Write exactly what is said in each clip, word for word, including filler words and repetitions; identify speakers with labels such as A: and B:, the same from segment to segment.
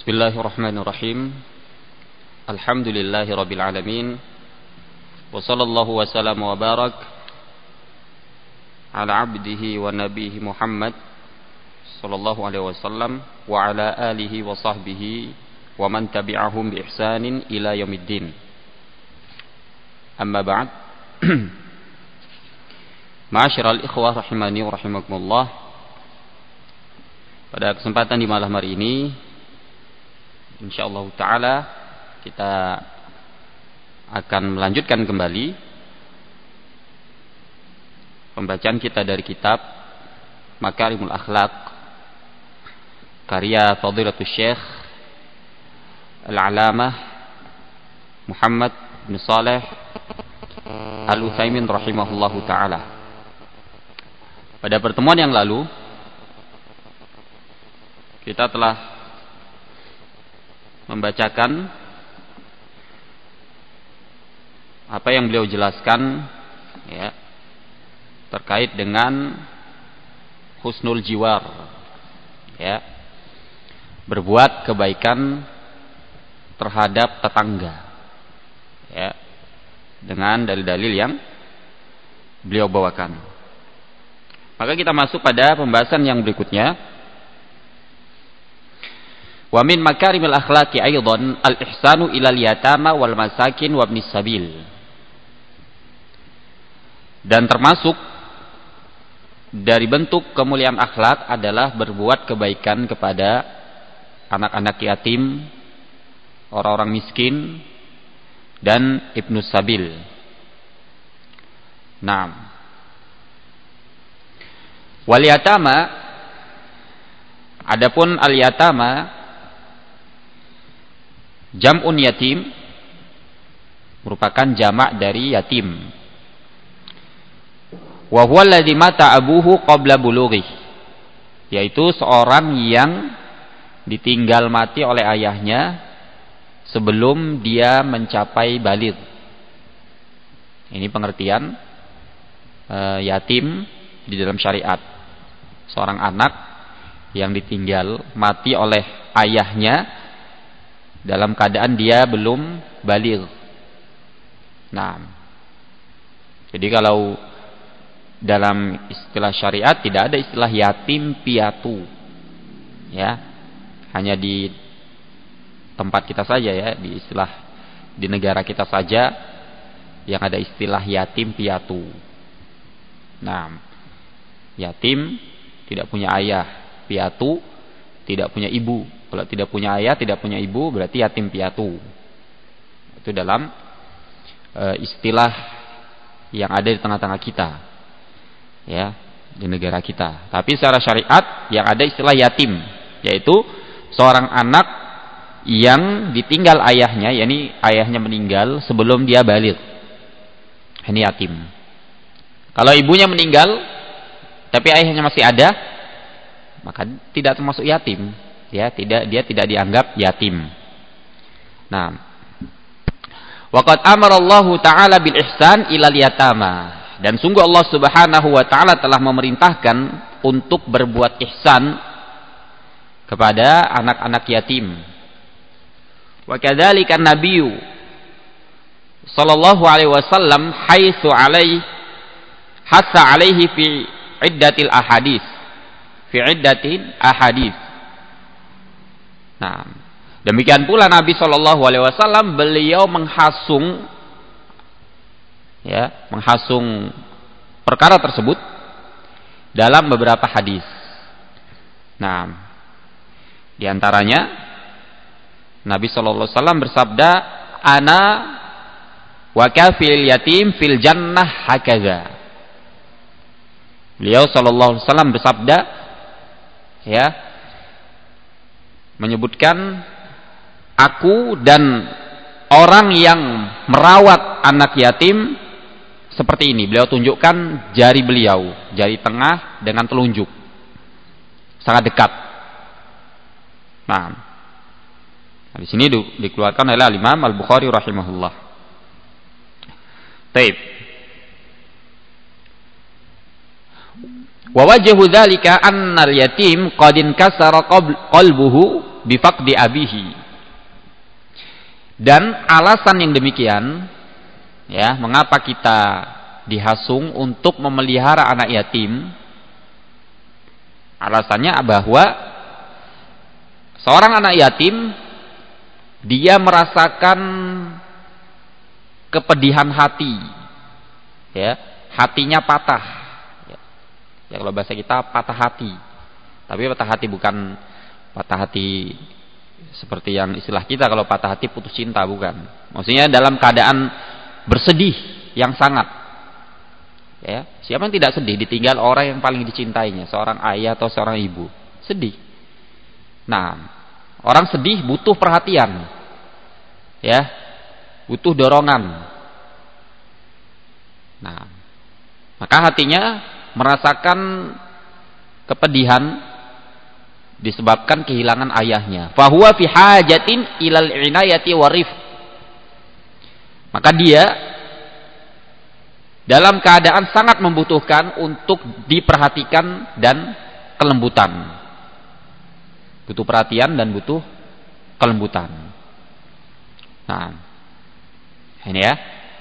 A: Bismillahirrahmanirrahim. Alhamdulillahi rabbil alamin. Wa sallallahu wa sallam wa barak ala abdihi wa nabihi Muhammad sallallahu alaihi wasallam wa ala alihi wa sahbihi wa man tabi'ahum bi ihsanin ila yaumiddin. Amma ba'd. Ma'asyiral ikhwah rahimani wa rahimakumullah. Pada kesempatan di malam hari ini, insyaallah ta'ala kita akan melanjutkan kembali pembacaan kita dari kitab Makarimul Akhlaq karya Fadilatul Syekh Al-Alamah Muhammad bin Shalih Al-Utsaimin rahimahullahu ta'ala. Pada pertemuan yang lalu kita telah membacakan apa yang beliau jelaskan ya, terkait dengan husnul jiwar, ya, berbuat kebaikan terhadap tetangga, ya, dengan dalil-dalil yang beliau bawakan. Maka kita masuk pada pembahasan yang berikutnya. Wa min makarimil akhlaqi aidan al-ihsanu ilal yatama wal masakin wa ibnis sabil. Dan termasuk dari bentuk kemuliaan akhlak adalah berbuat kebaikan kepada anak-anak yatim, orang-orang miskin, dan ibnus sabil. Naam. Wal yatama, adapun al yatama jam'un yatim, merupakan jamak dari yatim. Wa huwa alladhi mata abuhu qabla bulughih, yaitu seorang yang ditinggal mati oleh ayahnya sebelum dia mencapai baligh. Ini pengertian e, yatim di dalam syariat. Seorang anak yang ditinggal mati oleh ayahnya dalam keadaan dia belum baligh. Nah, jadi kalau dalam istilah syariat tidak ada istilah yatim piatu, ya, hanya di tempat kita saja, ya, di istilah di negara kita saja yang ada istilah yatim piatu. Nah, yatim tidak punya ayah, piatu tidak punya ibu. Kalau tidak punya ayah, tidak punya ibu, berarti yatim piatu. Itu dalam e, istilah yang ada di tengah-tengah kita, ya, di negara kita. Tapi secara syariat yang ada istilah yatim, yaitu seorang anak yang ditinggal ayahnya, yakni ayahnya meninggal sebelum dia baligh. Ini yatim. Kalau ibunya meninggal tapi ayahnya masih ada, maka tidak termasuk yatim. Ya, tidak, dia tidak dianggap yatim. Nah, waqad amara Allah Ta'ala bil ihsan ilal yatama, dan sungguh Allah Subhanahu wa taala telah memerintahkan untuk berbuat ihsan kepada anak-anak yatim. Wa kadzalika an-nabiyyu sallallahu alaihi wasallam haitsu alaihi hassa alaihi fi iddatil ahadits fi iddatil ahadits. Nah, demikian pula Nabi Shallallahu Alaihi Wasallam beliau menghasung, ya, menghasung perkara tersebut dalam beberapa hadis. Nah, diantaranya Nabi Shallallahu Alaihi Wasallam bersabda, "Ana wa kafil yatim fil jannah hakaza." Beliau Shallallahu Alaihi Wasallam bersabda, ya, menyebutkan aku dan orang yang merawat anak yatim seperti ini. Beliau tunjukkan jari beliau, jari tengah dengan telunjuk, sangat dekat. Nah, di sini di, dikeluarkan oleh Imam Al-Bukhari rahimahullah. Taib. Wa wajhu dzalika annal yatim qad inkasara qalbuhu bi faqdi abihi. Dan alasan yang demikian, ya, mengapa kita dihasung untuk memelihara anak yatim? Alasannya bahwa seorang anak yatim dia merasakan kepedihan hati, ya, hatinya patah. Ya, ya kalau bahasa kita patah hati. Tapi patah hati bukan patah hati seperti yang istilah kita kalau patah hati putus cinta, bukan. Maksudnya dalam keadaan bersedih yang sangat. Ya, siapa yang tidak sedih ditinggal orang yang paling dicintainya, seorang ayah atau seorang ibu? Sedih. Nah, orang sedih butuh perhatian. Ya, butuh dorongan. Nah, maka hatinya merasakan kepedihan disebabkan kehilangan ayahnya. Fahuwa fi hajatin ilal inayati warif. Maka dia dalam keadaan sangat membutuhkan untuk diperhatikan dan kelembutan. Butuh perhatian dan butuh kelembutan. Nah, ini ya.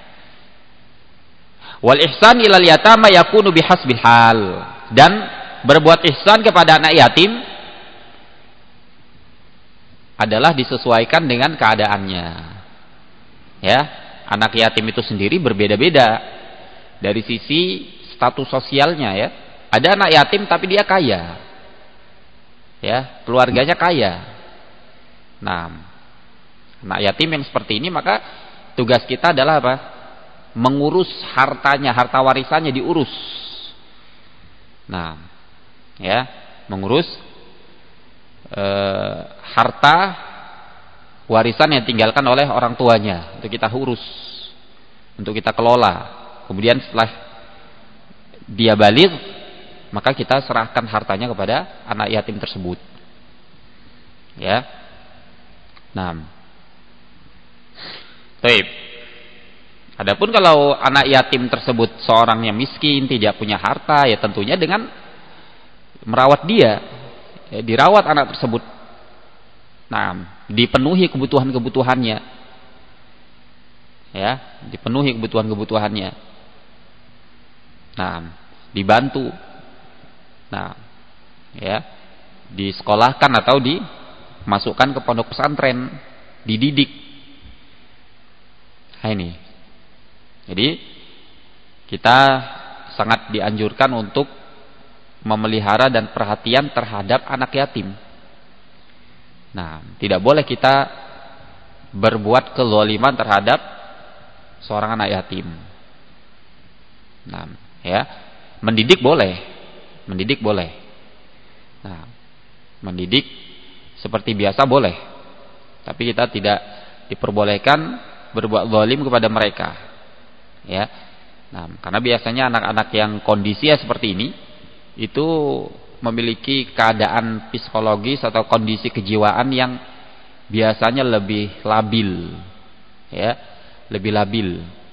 A: Wal ihsan ilal yatama yakunu bihasbil hal. Dan berbuat ihsan kepada anak yatim adalah disesuaikan dengan keadaannya. Ya, anak yatim itu sendiri berbeda-beda dari sisi status sosialnya, ya. Ada anak yatim tapi dia kaya. Ya, keluarganya kaya. Nah, anak yatim yang seperti ini maka tugas kita adalah apa? Mengurus hartanya, harta warisannya diurus. Nah, ya, mengurus eh, harta warisan yang ditinggalkan oleh orang tuanya untuk kita urus, untuk kita kelola. Kemudian setelah dia balik, maka kita serahkan hartanya kepada anak yatim tersebut. Ya. Nah. Baik. Adapun kalau anak yatim tersebut seorang yang miskin, tidak punya harta, ya tentunya dengan merawat dia, ya, dirawat anak tersebut. Nah, dipenuhi kebutuhan-kebutuhannya. Ya, dipenuhi kebutuhan-kebutuhannya. Nah, dibantu. Nah, ya, disekolahkan atau dimasukkan ke pondok pesantren, dididik. Nah, ini. Jadi kita sangat dianjurkan untuk memelihara dan perhatian terhadap anak yatim. Nah, tidak boleh kita berbuat kezaliman terhadap seorang anak yatim. Nah, ya, mendidik boleh, mendidik boleh. Nah, mendidik seperti biasa boleh, tapi kita tidak diperbolehkan berbuat zalim kepada mereka. Ya, nah, karena biasanya anak-anak yang kondisinya seperti ini itu memiliki keadaan psikologis atau kondisi kejiwaan yang biasanya lebih labil, ya, lebih labil.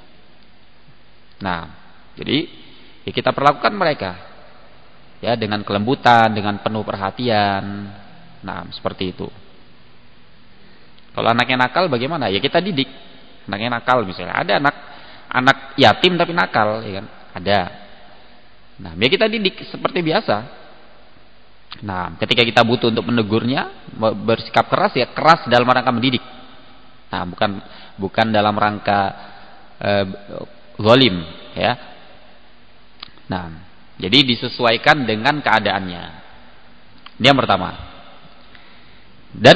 A: Nah, jadi ya kita perlakukan mereka ya dengan kelembutan, dengan penuh perhatian. Nah, seperti itu. Kalau anaknya nakal bagaimana? Ya kita didik. Anaknya nakal misalnya. Ada anak anak yatim tapi nakal, ya kan? Ada. Nah, ya kita didik seperti biasa. Nah, ketika kita butuh untuk menegurnya, bersikap keras, ya keras dalam rangka mendidik. Nah, bukan bukan dalam rangka eh, zalim, ya. Nah, jadi disesuaikan dengan keadaannya. Ini yang pertama. Dan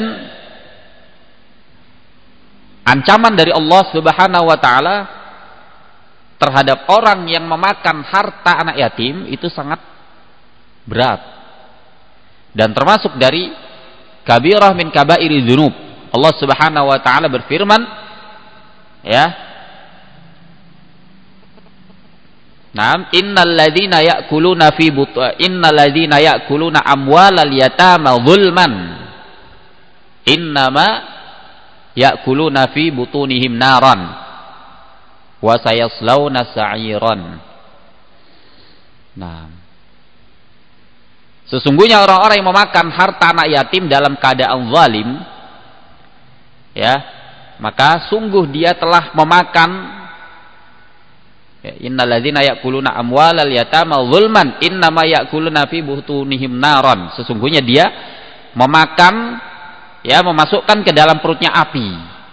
A: ancaman dari Allah Subhanahu wa taala terhadap orang yang memakan harta anak yatim itu sangat berat. Dan termasuk dari kabirah min kabairi dzunub. Allah Subhanahu wa taala berfirman, ya, Naam, innal ladzina ya'kuluna fi but innal ladzina ya'kuluna amwalal yatama zulman innama ya'kuluna fi butunihim naran wa sayaslawna sa'iran. Nah, Sesungguhnya orang-orang yang memakan harta anak yatim dalam keadaan zalim, ya, maka sungguh dia telah memakan, ya, innal ladzina ya'kuluna amwalal yatama zulman innama ya'kuluna fi butunihim naron. Sesungguhnya dia memakan, ya, memasukkan ke dalam perutnya api.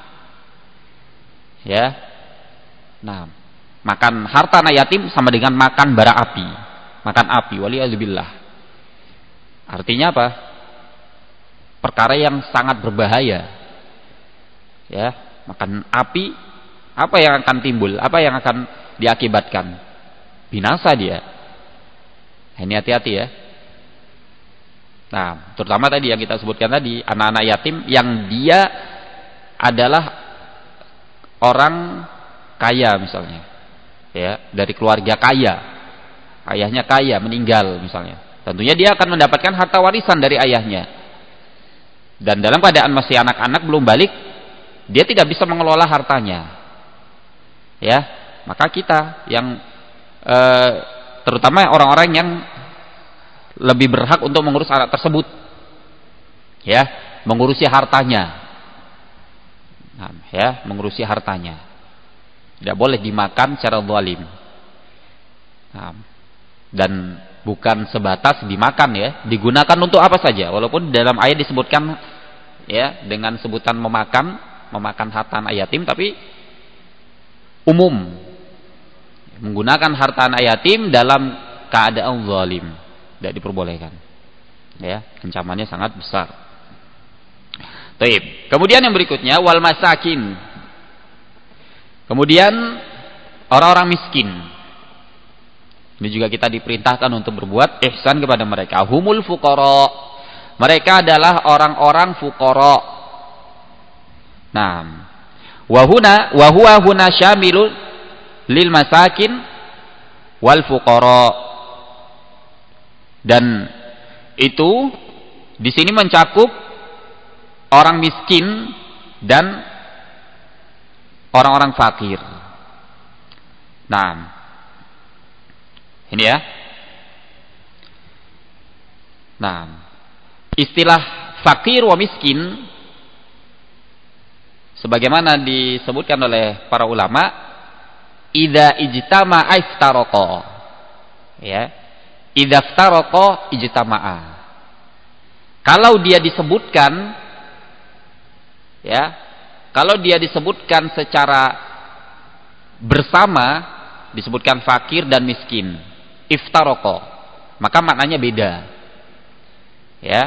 A: Ya. Nah, makan harta anak yatim sama dengan makan bara api. Makan api, waliyadzubillah. Artinya apa? Perkara yang sangat berbahaya. Ya, makan api, apa yang akan timbul? Apa yang akan diakibatkan? Binasa dia. Ini hati-hati ya. Nah, terutama tadi yang kita sebutkan tadi, anak-anak yatim yang dia adalah orang kaya misalnya. Ya, dari keluarga kaya. Ayahnya kaya, meninggal misalnya. Tentunya dia akan mendapatkan harta warisan dari ayahnya. Dan dalam keadaan masih anak-anak belum balik, dia tidak bisa mengelola hartanya. Ya, maka kita yang e, terutama orang-orang yang lebih berhak untuk mengurus anak tersebut, ya, mengurusi hartanya. Nah, ya, mengurusi hartanya. Tidak boleh dimakan secara zalim. Nah, dan bukan sebatas dimakan, ya, digunakan untuk apa saja. Walaupun dalam ayat disebutkan, ya, dengan sebutan memakan, memakan harta anak yatim, tapi umum menggunakan harta anak yatim dalam keadaan zalim tidak diperbolehkan. Ya, ancamannya sangat besar. Baik. Kemudian yang berikutnya wal masakin. Kemudian orang-orang miskin. Ini juga kita diperintahkan untuk berbuat ihsan kepada mereka. Humul fuqara. Mereka adalah orang-orang fuqara. Nah, wa huna wa huwa huna syamilun lil masakin wal fuqara. Dan itu di sini mencakup orang miskin dan orang-orang fakir. Nah, ini ya. Nah, istilah fakir wa miskin sebagaimana disebutkan oleh para ulama, idza ijtama'a iftaraqa. Ya. Idza iftaraqa ijtama'a. Kalau dia disebutkan, ya, kalau dia disebutkan secara bersama, disebutkan fakir dan miskin, iftaroko, maka maknanya beda. Ya.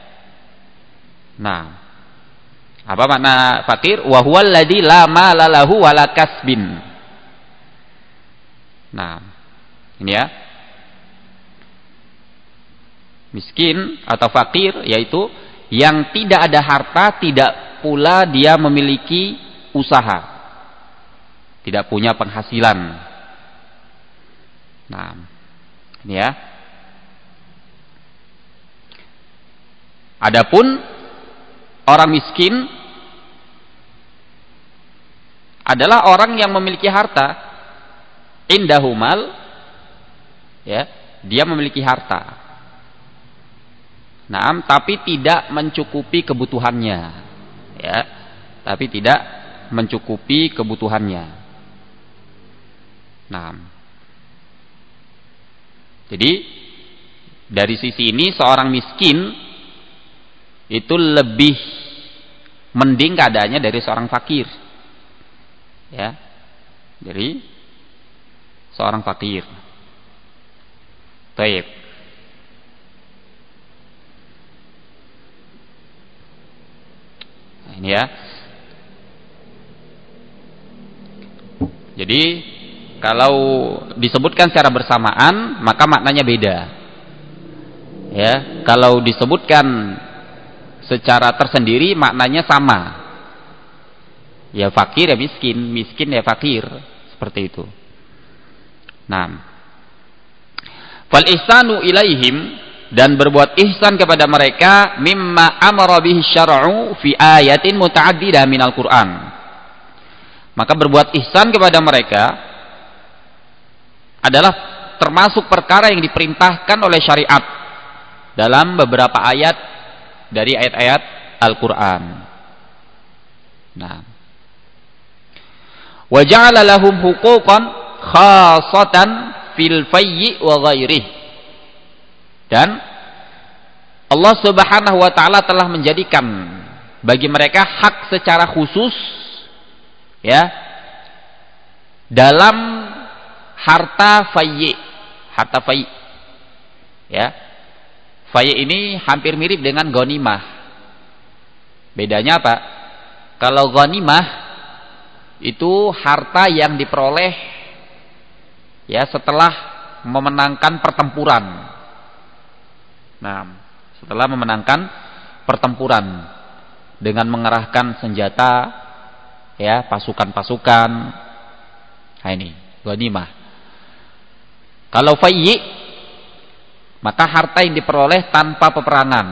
A: Nah, apa makna fakir? Wa huwal ladzi la mala lahu wala kasbin. Nah, ini ya. Miskin atau fakir yaitu yang tidak ada harta, tidak pula dia memiliki usaha, tidak punya penghasilan. Nah, ini ya. Adapun orang miskin adalah orang yang memiliki harta, indahumal, ya, dia memiliki harta. Nah, tapi tidak mencukupi kebutuhannya, ya, tapi tidak mencukupi kebutuhannya. Nah, jadi dari sisi ini seorang miskin itu lebih mending keadaannya dari seorang fakir, ya, dari seorang fakir. Baik. Ini ya. Jadi kalau disebutkan secara bersamaan maka maknanya beda. Ya, kalau disebutkan secara tersendiri maknanya sama. Ya fakir ya miskin, miskin ya fakir, seperti itu. Nah, fal ihsanu ilaihim, dan berbuat ihsan kepada mereka, mimma amara bihi syar'u fi ayatin muta'addidah minal Qur'an. Maka berbuat ihsan kepada mereka adalah termasuk perkara yang diperintahkan oleh syariat dalam beberapa ayat dari ayat-ayat Al-Qur'an. Nah, wa ja'ala lahum huquqan khassatan fil fayyi wa ghairihi. Dan Allah Subhanahu wa taala telah menjadikan bagi mereka hak secara khusus, ya, dalam harta fayyi. Harta fayyi, ya. Fayyi ini hampir mirip dengan ghanimah. Bedanya apa? Kalau ghanimah itu harta yang diperoleh, ya, setelah memenangkan pertempuran. Nah, setelah memenangkan pertempuran dengan mengerahkan senjata, ya, pasukan-pasukan. Nah, ini ghanimah. Kalau fayyi, maka harta yang diperoleh tanpa peperangan,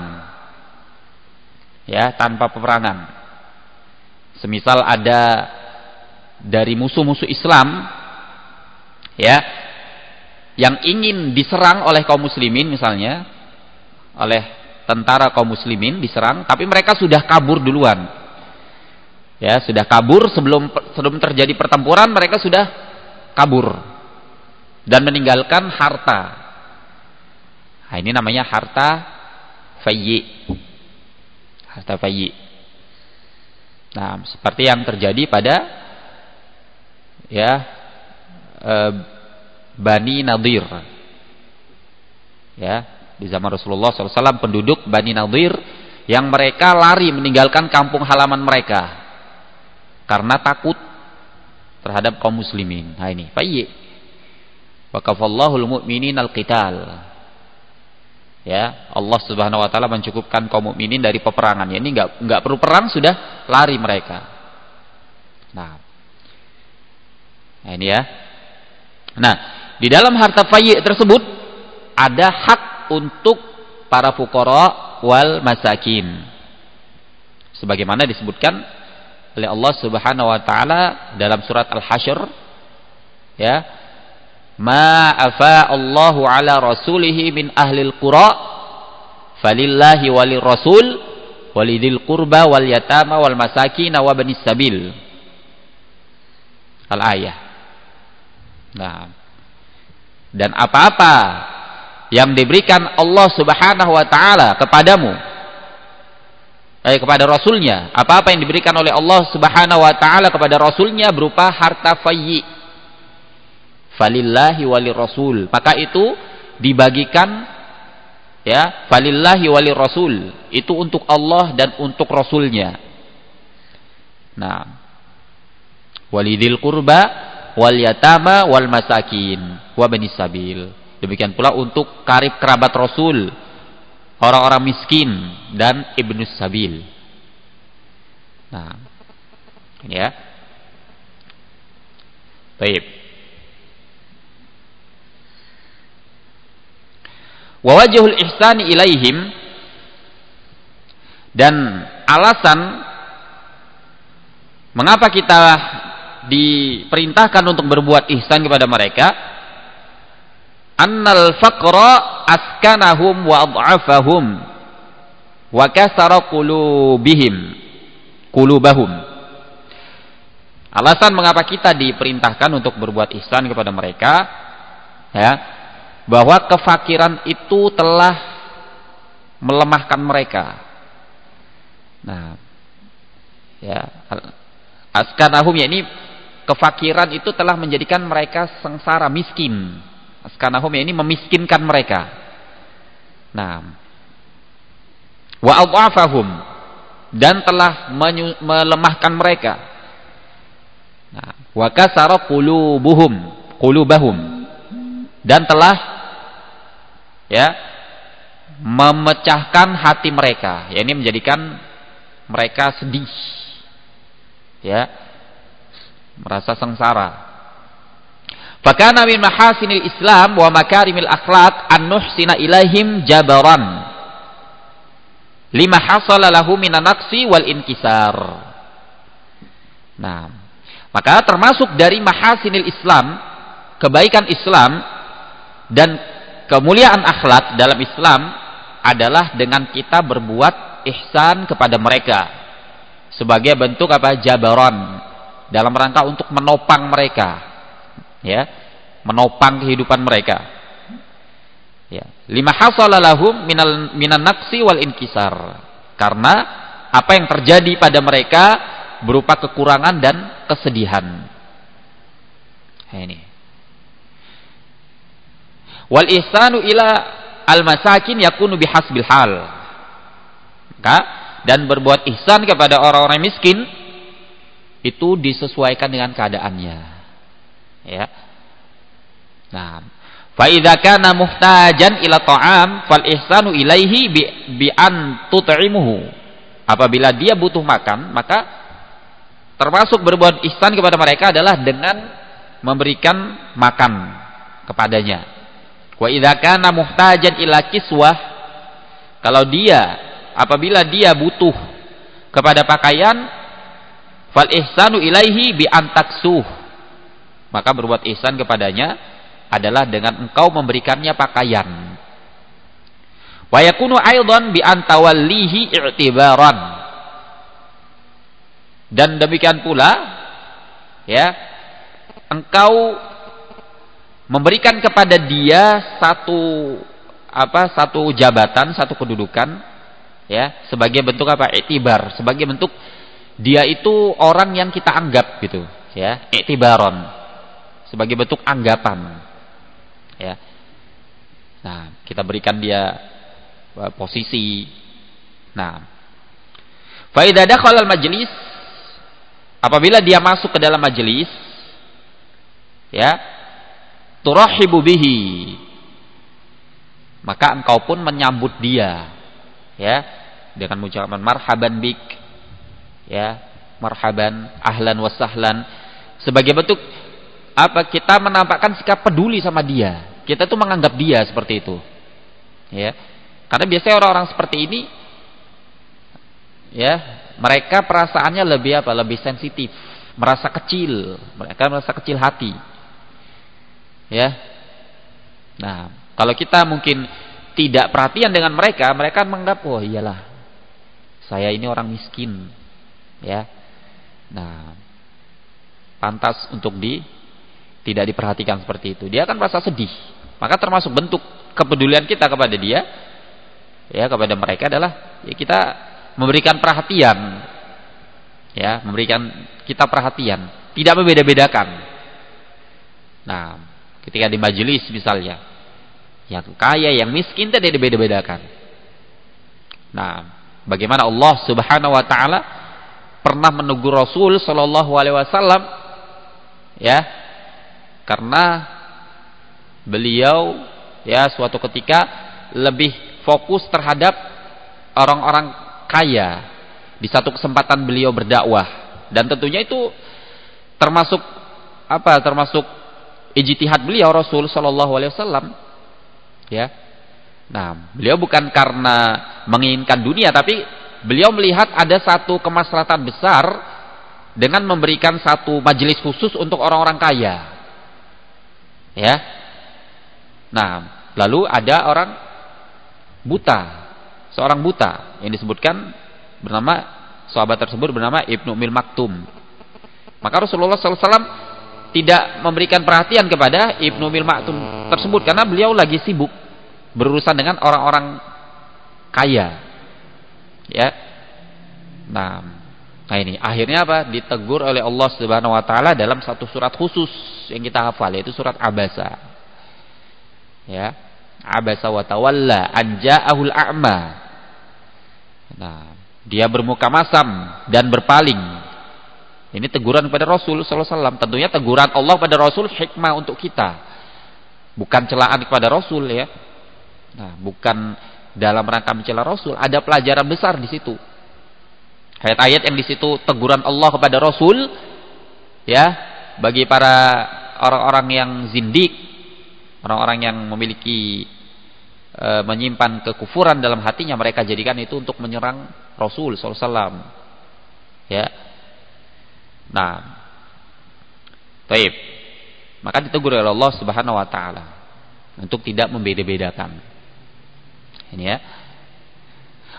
A: ya, tanpa peperangan. Semisal ada dari musuh-musuh Islam, ya, yang ingin diserang oleh kaum muslimin, misalnya oleh tentara kaum muslimin diserang, tapi mereka sudah kabur duluan, ya, sudah kabur sebelum sebelum terjadi pertempuran, mereka sudah kabur dan meninggalkan harta. Nah, ini namanya harta fayyi. Harta fayyi. Nah, seperti yang terjadi pada, ya, e, Bani Nadir, ya, di zaman Rasulullah shallallahu alaihi wasallam, penduduk Bani Nadir yang mereka lari meninggalkan kampung halaman mereka karena takut terhadap kaum muslimin. Nah, ini fayyi. Wa kafallahul mu'minin al-qital. Ya, Allah Subhanahu wa taala mencukupkan kaum mukminin dari peperangan. Ya, ini enggak enggak perlu perang, sudah lari mereka. Nah. Nah, ini ya. Nah, di dalam harta fayyi tersebut ada hak untuk para fuqara wal masakin. Sebagaimana disebutkan oleh Allah Subhanahu wa taala dalam surat Al-Hasyr, ya, ma afa Allahu ala rasulihi min ahlil qura falillahi walir rasul walidil qurba wal yatama wal masakin wa banis sabil. Al-ayah. Nah, dan apa-apa yang diberikan Allah Subhanahu wa taala kepadamu, eh, kepada rasulnya, apa-apa yang diberikan oleh Allah Subhanahu wa taala kepada rasulnya berupa harta fayyi, falillahi walir rasul, maka itu dibagikan, ya, falillahi walir rasul, itu untuk Allah dan untuk rasulnya. Nah, walidil qurba wal yatama wal masakin wa banis sabil. Demikian pula untuk karib kerabat Rasul, orang-orang miskin dan ibnus sabil. Nah, ini ya. Baik. Wa wajhul ihsani ilaihim, dan alasan mengapa kita diperintahkan untuk berbuat ihsan kepada mereka, annal faqra askanahum wa ad'afahum wa kasara qulubihim qulubahum. Alasan mengapa kita diperintahkan untuk berbuat ihsan kepada mereka, ya, bahwa kefakiran itu telah melemahkan mereka. Nah, ya, askanahum, ya, ini kefakiran itu telah menjadikan mereka sengsara, miskin. Askanahum, ya, ini memiskinkan mereka. Nah, wa adhafahum, dan telah melemahkan mereka. Nah, wa kasara qulubuhum qulubahum, dan telah, ya, memecahkan hati mereka. Ya, ini menjadikan mereka sedih, ya, merasa sengsara. Fakana min mahasinil Islam wa makarimil akhlaq an nuhsina ilaihim jabaran lima hasala lahu minan naqsi wal inkisar. Nah, maka termasuk dari mahasinil Islam, kebaikan Islam dan kemuliaan akhlak dalam Islam, adalah dengan kita berbuat ihsan kepada mereka sebagai bentuk apa? Jabaron, dalam rangka untuk menopang mereka, ya, menopang kehidupan mereka. Ya, lima hasala lahum minal minan naqsi wal inkisar. Karena apa yang terjadi pada mereka berupa kekurangan dan kesedihan. Nah, ini. Wal ihsanu ila al masakin yakunu bihasbil hal. Maka dan berbuat ihsan kepada orang-orang miskin itu disesuaikan dengan keadaannya. Ya. Nah, fa idza kana muhtajan ila ta'am fal ihsanu ilaihi bi, bi an tut'imuhu. Apabila dia butuh makan, maka termasuk berbuat ihsan kepada mereka adalah dengan memberikan makan kepadanya. Wa idza kana muhtajan ila kiswah, kalau dia apabila dia butuh kepada pakaian, fal ihsanu ilaihi bi an taksuh, maka berbuat ihsan kepadanya adalah dengan engkau memberikannya pakaian. Wa yakunu aidan bi an tawallihi i'tibaran, dan demikian pula ya, engkau memberikan kepada dia satu apa satu jabatan, satu kedudukan, ya, sebagai bentuk apa? I'tibar, sebagai bentuk dia itu orang yang kita anggap gitu, ya, i'tibaron, sebagai bentuk anggapan, ya. Nah, kita berikan dia posisi. Nah, fa idza dakhala al majlis, apabila dia masuk ke dalam majelis, ya, turahibu bihi, maka engkau pun menyambut dia, ya, dengan ucapan marhaban bik, ya, marhaban, ahlan wa sahlan, sebagai bentuk apa? Kita menampakkan sikap peduli sama dia. Kita tuh menganggap dia seperti itu, ya. Karena biasanya orang-orang seperti ini, ya, mereka perasaannya lebih apa? Lebih sensitif, merasa kecil, mereka merasa kecil hati, ya. Nah, kalau kita mungkin tidak perhatian dengan mereka, mereka menganggap, oh iyalah, saya ini orang miskin, ya. Nah, pantas untuk di tidak diperhatikan seperti itu. Dia akan merasa sedih. Maka termasuk bentuk kepedulian kita kepada dia, ya, kepada mereka adalah ya, kita memberikan perhatian, ya, memberikan kita perhatian, tidak membeda-bedakan. Nah, ketika di majelis misalnya, yang kaya, yang miskin tidak dibeda-bedakan. Nah, bagaimana Allah Subhanahu wa taala pernah menegur Rasul sallallahu alaihi wasallam, ya, karena beliau, ya, suatu ketika lebih fokus terhadap orang-orang kaya di satu kesempatan beliau berdakwah, dan tentunya itu termasuk apa? Termasuk ijtihad beliau Rasul sallallahu alaihi wasallam, ya. Nah, beliau bukan karena menginginkan dunia, tapi beliau melihat ada satu kemaslahatan besar dengan memberikan satu majelis khusus untuk orang-orang kaya, ya. Nah, lalu ada orang buta, seorang buta yang disebutkan bernama, sahabat tersebut bernama Ibnu Ummil Maktum. Maka Rasulullah sallallahu alaihi wasallam tidak memberikan perhatian kepada Ibnu Ummil Maktum tersebut karena beliau lagi sibuk berurusan dengan orang-orang kaya, ya. Nah, nah ini akhirnya apa? Ditegur oleh Allah Subhanahu wa taala dalam satu surat khusus yang kita hafal, yaitu surat Abasa. Ya, Abasa wa tawalla an ja'ahul a'ma. Nah, dia bermuka masam dan berpaling. Ini teguran kepada Rasul sallallahu alaihi wasallam. Tentunya teguran Allah pada Rasul hikmah untuk kita, bukan celaan kepada Rasul, ya. Nah, bukan dalam rangka mencela Rasul, ada pelajaran besar di situ. Ayat-ayat yang di situ teguran Allah kepada Rasul, ya, bagi para orang-orang yang zindik, orang-orang yang memiliki e, menyimpan kekufuran dalam hatinya, mereka jadikan itu untuk menyerang Rasul sallallahu alaihi wasallam, ya. Nah, taib, maka ditegur oleh Allah Subhanahu wa taala untuk tidak membeda-bedakan. Ini, ya.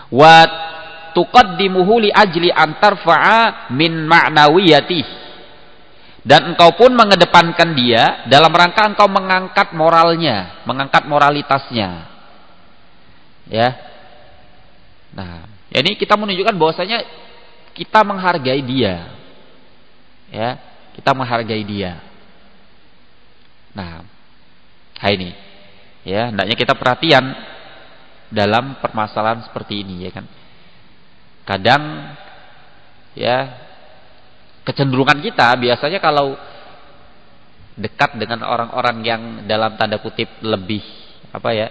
A: wa tuqaddimuhu li ajli an tarfa'a min ma'nawiyatihi, dan engkau pun mengedepankan dia dalam rangka engkau mengangkat moralnya, mengangkat moralitasnya. Ya. Nah, ini kita menunjukkan bahwasanya kita menghargai dia. Ya, kita menghargai dia. Nah, ini. Ya, hendaknya kita perhatian dalam permasalahan seperti ini, ya kan. Kadang ya kecenderungan kita biasanya kalau dekat dengan orang-orang yang dalam tanda kutip lebih apa ya,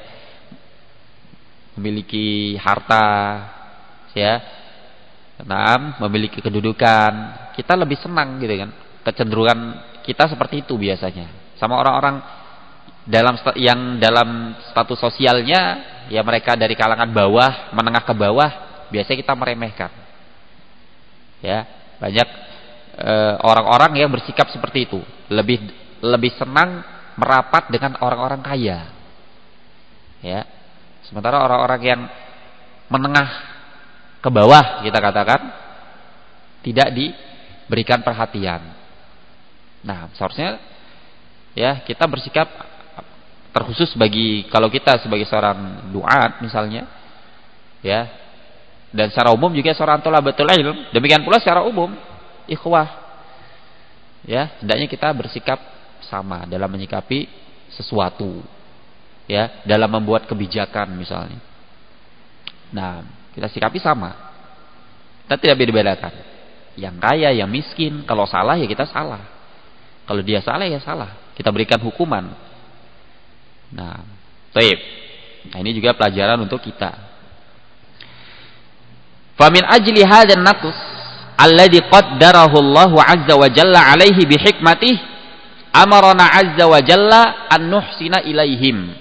A: memiliki harta, ya, nah, memiliki kedudukan, kita lebih senang gitu kan. Kecenderungan kita seperti itu biasanya. Sama orang-orang dalam yang dalam status sosialnya ya mereka dari kalangan bawah, menengah ke bawah, biasanya kita meremehkan. Ya, banyak e, orang-orang yang bersikap seperti itu, lebih lebih senang merapat dengan orang-orang kaya. Ya. Sementara orang-orang yang menengah ke bawah, kita katakan, tidak diberikan perhatian. Nah, seharusnya ya kita bersikap terkhusus bagi, kalau kita sebagai seorang duat misalnya, ya, dan secara umum juga seorang thalabatul ilm, demikian pula secara umum ikhwah, ya, hendaknya kita bersikap sama dalam menyikapi sesuatu, ya, dalam membuat kebijakan misalnya. Nah, kita sikapi sama, kita tidak beda-bedakan yang kaya, yang miskin. Kalau salah ya kita salah, kalau dia salah ya salah, kita berikan hukuman. Nah, baik. Nah, ini juga pelajaran untuk kita. Famin ajli hadzal naqs alladhi qaddarahu Allah azza wa jalla alaihi bi hikmatihi amarna azza wa jalla an nuhsina ilaihim.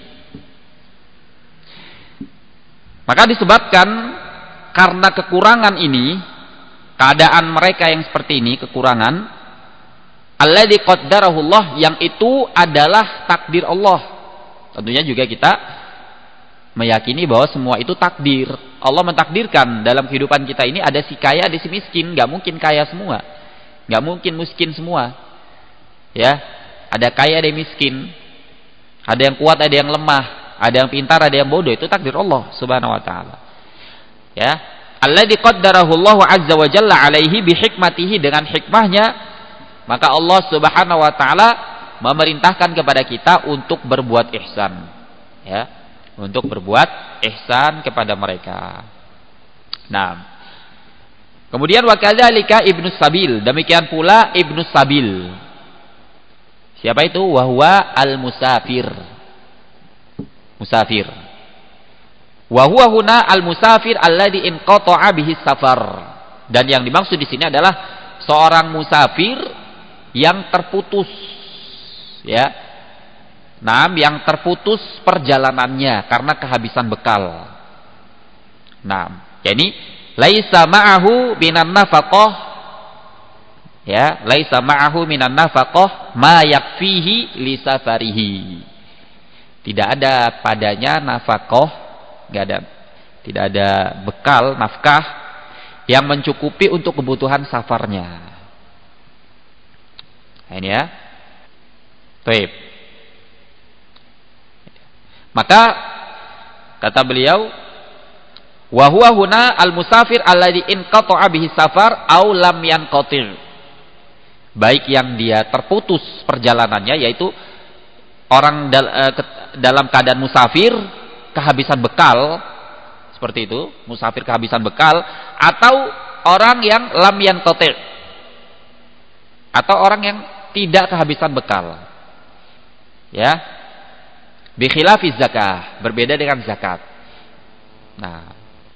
A: Maka disebabkan karena kekurangan ini, keadaan mereka yang seperti ini, kekurangan, alladzi qaddarahu Allah, yang itu adalah takdir Allah. Tentunya juga kita meyakini bahwa semua itu takdir. Allah mentakdirkan dalam kehidupan kita ini ada si kaya, ada si miskin. Gak mungkin kaya semua, gak mungkin miskin semua. Ya, ada kaya, ada miskin, ada yang kuat, ada yang lemah, ada yang pintar, ada yang bodoh. Itu takdir Allah subhanahu wa ta'ala. Ya, alladzi qaddarahu Allah azza wa jalla alaihi bi hikmatihi, dengan hikmahnya maka Allah subhanahu wa ta'ala memerintahkan kepada kita untuk berbuat ihsan, ya, untuk berbuat ihsan kepada mereka. Nah, kemudian wa kadzalika ibnu sabil, demikian pula ibnu sabil. Siapa itu? Wa huwa al-musafir. Musafir. Wa huwa huna al-musafir alladzi inqata'a bihi safar. Dan yang dimaksud di sini adalah seorang musafir yang terputus, ya. Nah, yang terputus perjalanannya karena kehabisan bekal. Nah, jadi laisa ma'ahu minan nafaqah, ya, laisa ma'ahu minan nafaqah ma yakfihi li safarihi. Tidak ada padanya nafaqah, enggak ada, tidak ada bekal, nafkah yang mencukupi untuk kebutuhan safarnya. Nah, ini ya. Baik. Maka kata beliau, wa huwa huna al-musafir alladzi inqata'a bihi safar aw lam yanqati'. Baik yang dia terputus perjalanannya, yaitu orang dal, uh, ke, dalam keadaan musafir kehabisan bekal, seperti itu, musafir kehabisan bekal, atau orang yang lam yanqati', atau orang yang tidak kehabisan bekal. Ya. Bi khilafiz zakah, berbeda dengan zakat. Nah,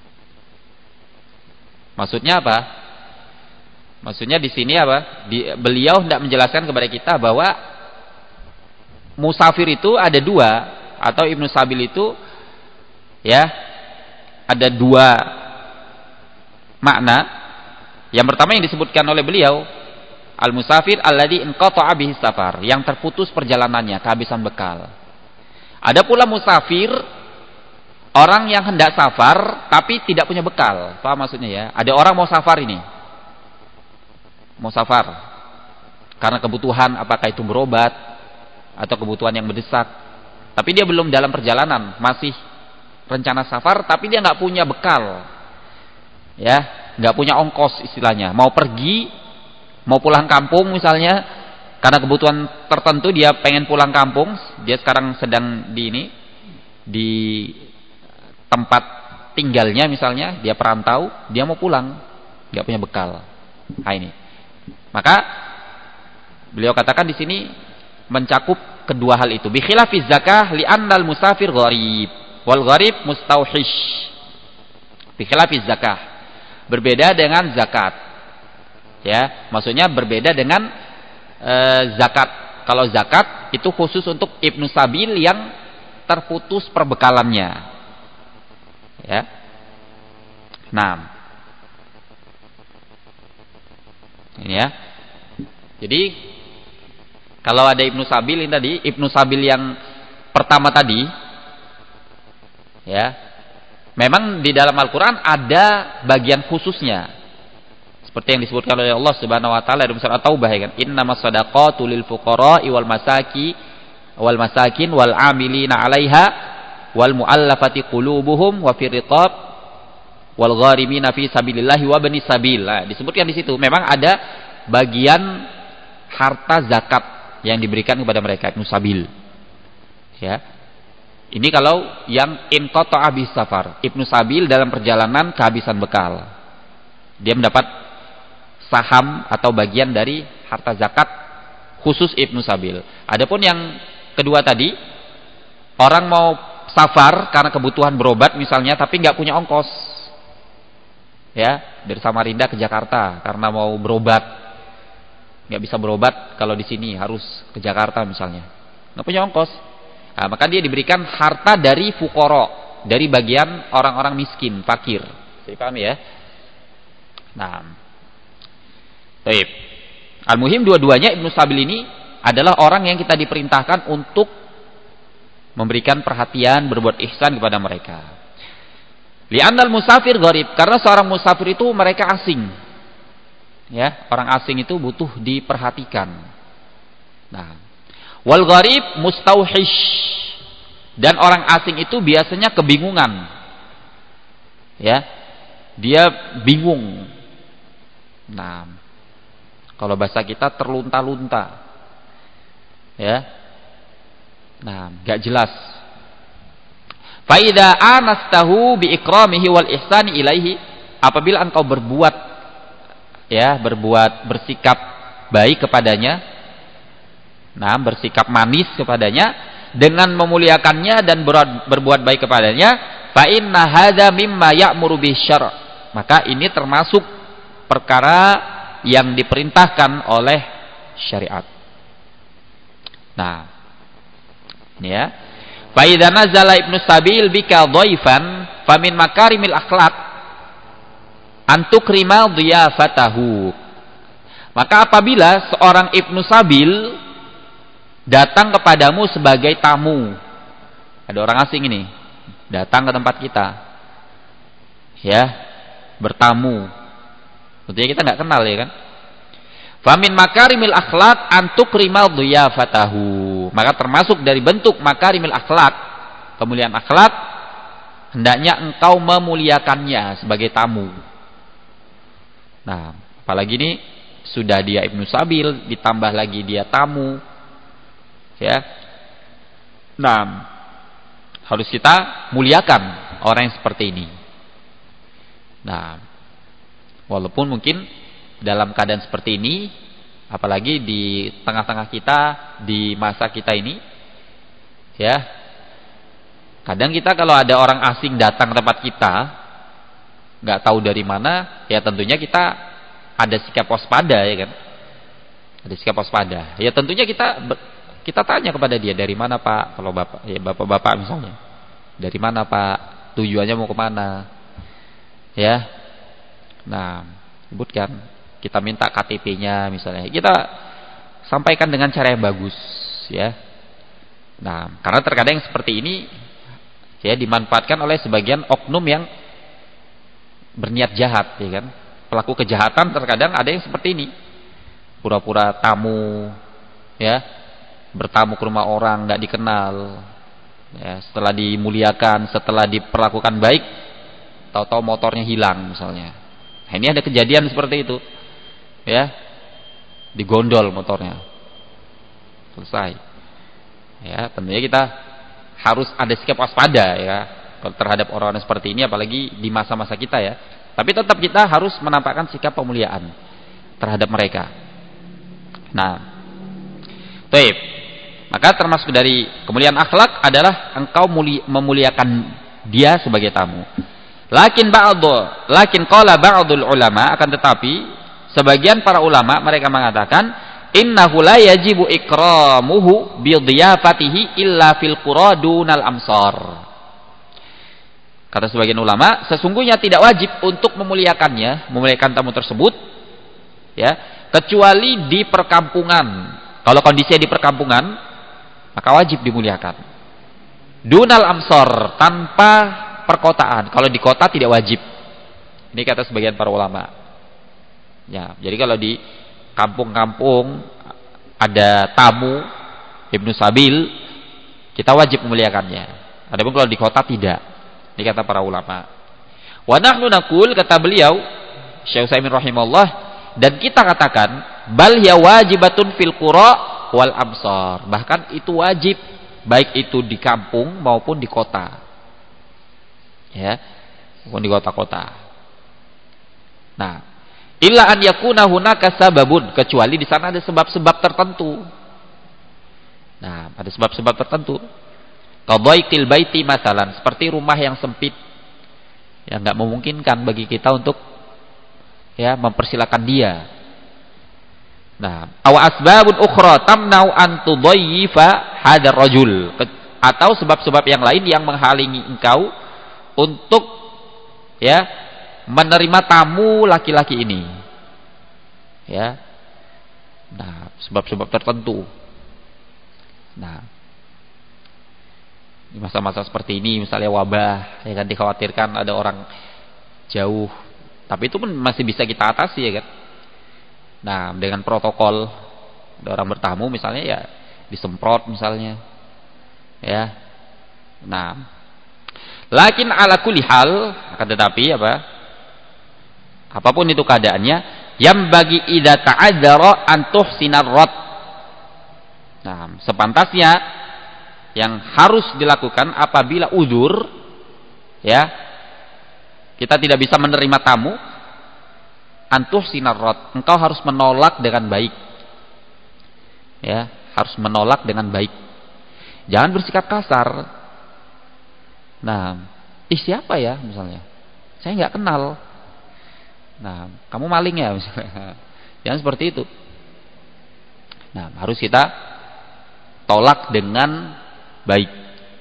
A: maksudnya apa? Maksudnya di sini apa? Di, beliau hendak menjelaskan kepada kita bahwa musafir itu ada dua, atau ibnu sabil itu, ya, ada dua makna. Yang pertama yang disebutkan oleh beliau, al-musafir alladzi inqata'a bihi safar, yang terputus perjalanannya, kehabisan bekal. Ada pula musafir Orang yang hendak safar tapi tidak punya bekal. Paham maksudnya ya? Ada orang mau safar ini. Mau safar. Karena kebutuhan, apakah itu berobat atau kebutuhan yang mendesak. Tapi dia belum dalam perjalanan, masih rencana safar tapi dia nggak punya bekal. Ya, nggak punya ongkos istilahnya. Mau pergi, mau pulang kampung misalnya, karena kebutuhan tertentu dia pengen pulang kampung, dia sekarang sedang di ini di tempat tinggalnya misalnya, dia perantau, dia mau pulang, nggak punya bekal. Nah ini. Maka beliau katakan di sini mencakup kedua hal itu. Bi khilafiz zakah li'annal musafir gharib wal gharib mustauhish. Bi khilafiz zakah. Berbeda dengan zakat. Ya, maksudnya berbeda dengan e, zakat. Kalau zakat itu khusus untuk Ibnu Sabil yang terputus perbekalannya. Ya. Nah. Ini ya. Jadi kalau ada Ibnu Sabil ini tadi, Ibnu Sabil yang pertama tadi, ya, memang di dalam Al-Quran ada bagian khususnya, seperti yang disebutkan oleh Allah Subhanahu Wa Taala dalam surah At-Taubah, ya kan? Innamas shadaqatu lil fuqara'i wal masaki wal masakin wal 'amilina 'alaiha wal mu'allafati qulubuhum wa fir riqab wal gharimina fi sabilillahi wa bani sabil. Nah, disebutkan di situ memang ada bagian harta zakat yang diberikan kepada mereka Ibnu Sabil. Ya. Ini kalau yang inqata abis safar, Ibnu Sabil dalam perjalanan kehabisan bekal. Dia mendapat saham atau bagian dari harta zakat khusus Ibnu Sabil. Adapun yang kedua tadi, orang mau safar karena kebutuhan berobat misalnya tapi nggak punya ongkos. Ya, dari Samarinda ke Jakarta karena mau berobat. Nggak bisa berobat kalau di sini, harus ke Jakarta misalnya. Nggak punya ongkos. Nah, maka dia diberikan harta dari fuqara, dari bagian orang-orang miskin, fakir. Saya paham ya? Nah. Baik. Al-muhim dua-duanya Ibnu Sabil ini adalah orang yang kita diperintahkan untuk memberikan perhatian, berbuat ihsan kepada mereka. Li'annal musafir gharib, karena seorang musafir itu mereka asing. Ya, orang asing itu butuh diperhatikan. Nah, wal gharib mustauhish, dan orang asing itu biasanya kebingungan. Ya, dia bingung. Nah, kalau bahasa kita terlunta-lunta. Ya, nah, gak jelas. Fa idza anastahu bi ikramihi wal ihsani ilaihi, apabila engkau berbuat ya, berbuat bersikap baik kepadanya, nah, bersikap manis kepadanya dengan memuliakannya dan ber, berbuat baik kepadanya, fa inna hadza mimma ya'muru bisyar', maka ini termasuk perkara yang diperintahkan oleh syariat. Nah, ini ya. Fa idza nazala Ibnu Sabil bika dhaifan famin makarimil akhlaq antukrima dhiyafatahu. Maka apabila seorang Ibnu Sabil datang kepadamu sebagai tamu, ada orang asing ini datang ke tempat kita, ya, bertamu, tentunya kita nggak kenal ya kan. Famin makarimil akhlaq antukrima dhiyafatahu. Maka termasuk dari bentuk makarimil akhlaq, kemuliaan akhlak, hendaknya engkau memuliakannya sebagai tamu. Nah, apalagi ini sudah dia Ibnu Sabil, ditambah lagi dia tamu, ya. Nah, harus kita muliakan orang yang seperti ini. Nah, walaupun mungkin dalam keadaan seperti ini, apalagi di tengah-tengah kita, di masa kita ini, ya, kadang kita kalau ada orang asing datang ke tempat kita, nggak tahu dari mana, ya tentunya kita ada sikap waspada, ya kan? Ada sikap waspada. Ya tentunya kita kita tanya kepada dia, dari mana Pak? Kalau bapak, ya bapak-bapak misalnya, dari mana Pak? Tujuannya mau kemana? Ya, nah, sebutkan. Kita minta K T P-nya misalnya. Kita sampaikan dengan cara yang bagus, ya. Nah, karena terkadang seperti ini Ya, dimanfaatkan oleh sebagian oknum yang berniat jahat, ya kan? Pelaku kejahatan terkadang ada yang seperti ini. Pura-pura tamu, ya, bertamu ke rumah orang nggak dikenal. Ya, setelah dimuliakan, setelah diperlakukan baik, tahu-tahu motornya hilang misalnya. Nah, ini ada kejadian seperti itu. Ya. Digondol motornya. Selesai. Ya, tentunya kita harus ada sikap waspada ya terhadap orang-orang seperti ini, apalagi di masa-masa kita ya. Tapi tetap kita harus menampakkan sikap pemuliaan terhadap mereka. Nah, baik. Maka termasuk dari kemuliaan akhlak adalah engkau muli, memuliakan dia sebagai tamu. Lakin ba'dhu, lakin qala ba'dul ulama, akan tetapi sebagian para ulama mereka mengatakan innahu la yajibu ikramuhu bi dhiyafatihi illa fil qura dunal amsar. Kata sebagian ulama, sesungguhnya tidak wajib untuk memuliakannya, memuliakan tamu tersebut, ya, kecuali di perkampungan. Kalau kondisinya di perkampungan, maka wajib dimuliakan. Dunal amsar, tanpa perkotaan. Kalau di kota tidak wajib. Ini kata sebagian para ulama. Ya, jadi kalau di kampung-kampung ada tamu Ibnu Sabil, kita wajib memuliakannya. Adapun kalau di kota tidak. Ini kata para ulama. Wa nahnu naqul, kata beliau Syekh Utsaimin rahimahullah, dan kita katakan bal ya wajibatun fil qura wal absar. Bahkan itu wajib baik itu di kampung maupun di kota. Ya, maupun di kota-kota. Nah, illa an yakuna hunaka sababun, kecuali di sana ada sebab-sebab tertentu. Nah, ada sebab-sebab tertentu. Qadaiqil baiti masalan, seperti rumah yang sempit yang enggak memungkinkan bagi kita untuk ya mempersilakan dia. Nah, aw asbabun ukhra tamna'u an tudayyifa hadar rajul, atau sebab-sebab yang lain yang menghalangi engkau untuk ya menerima tamu laki-laki ini. Ya. Nah, sebab-sebab tertentu. Nah, di masa-masa seperti ini misalnya wabah, ya kan, dikhawatirkan ada orang jauh, tapi itu pun masih bisa kita atasi ya kan. Nah, dengan protokol, ada orang bertamu misalnya ya disemprot misalnya. Ya. Nah, lakin ala kulli hal, akan tetapi apa? Apapun itu keadaannya, yang bagi idza ta'adzara an tuhsinar rad. Nah, sepantasnya yang harus dilakukan apabila udzur, ya, kita tidak bisa menerima tamu, antuh sinarrot, engkau harus menolak dengan baik, ya, harus menolak dengan baik, jangan bersikap kasar. Nah, ih siapa ya misalnya, saya nggak kenal, nah kamu maling ya misalnya, jangan seperti itu. Nah, harus kita tolak dengan baik.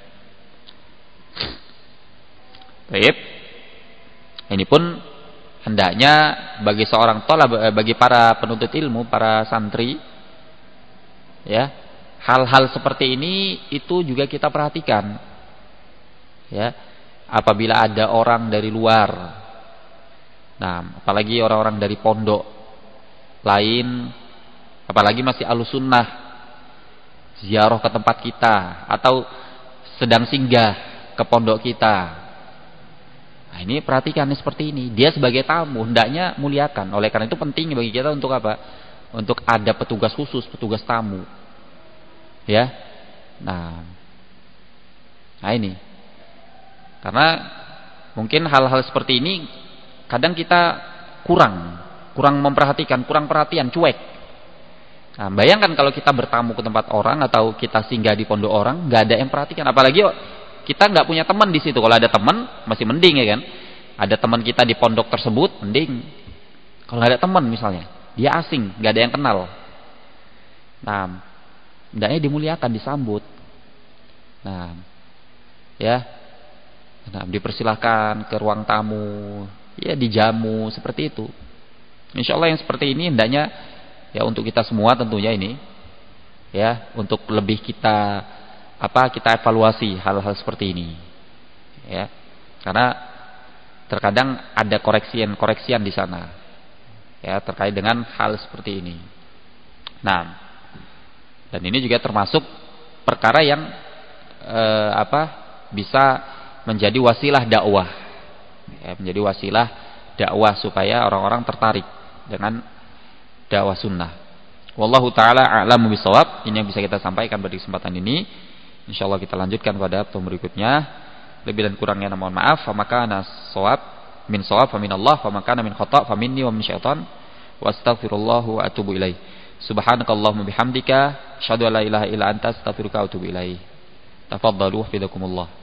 A: Baik. Ini pun hendaknya bagi seorang tolab, bagi para penuntut ilmu, para santri, ya, hal-hal seperti ini itu juga kita perhatikan. Ya, apabila ada orang dari luar, nah, apalagi orang-orang dari pondok lain, apalagi masih Ahlussunnah, ziarah ke tempat kita atau sedang singgah ke pondok kita. Nah, ini perhatikan seperti ini. Dia sebagai tamu hendaknya muliakan. Oleh karena itu penting bagi kita untuk apa? Untuk ada petugas khusus, petugas tamu. Ya. Nah. Nah ini. Karena mungkin hal-hal seperti ini kadang kita kurang, kurang memperhatikan, kurang perhatian, cuek. Nah, bayangkan kalau kita bertamu ke tempat orang atau kita singgah di pondok orang, nggak ada yang perhatikan. Apalagi kita nggak punya teman di situ. Kalau ada teman masih mending ya kan. Ada teman kita di pondok tersebut mending. Kalau nggak ada teman misalnya, dia asing, nggak ada yang kenal. Nah, hendaknya dimuliakan, disambut. Nah, ya, nah, dipersilahkan ke ruang tamu, ya dijamu seperti itu. Insya Allah yang seperti ini hendaknya ya untuk kita semua tentunya ini, ya, untuk lebih kita apa kita evaluasi hal-hal seperti ini, Ya. Karena terkadang ada koreksian-koreksian di sana. Ya, terkait dengan hal seperti ini. Nah, dan ini juga termasuk perkara yang eh, apa? Bisa menjadi wasilah dakwah. Ya, menjadi wasilah dakwah supaya orang-orang tertarik dengan dakwah sunnah. Wallahu taala a'lamu bishawab. Ini yang bisa kita sampaikan pada kesempatan ini. Insyaallah kita lanjutkan pada pertemuan berikutnya. Lebih dan kurangnya mohon maaf. Fa makana shawab min shawab fa min Allah, fa makana min khata' fa minni wa min syaitan. Wa astaghfirullah wa atubu ilaih. Subhanakallahumma bihamdika asyhadu an la ilaha illa anta astaghfiruka wa atubu ilaih. Tafaddalu hafizakumullah.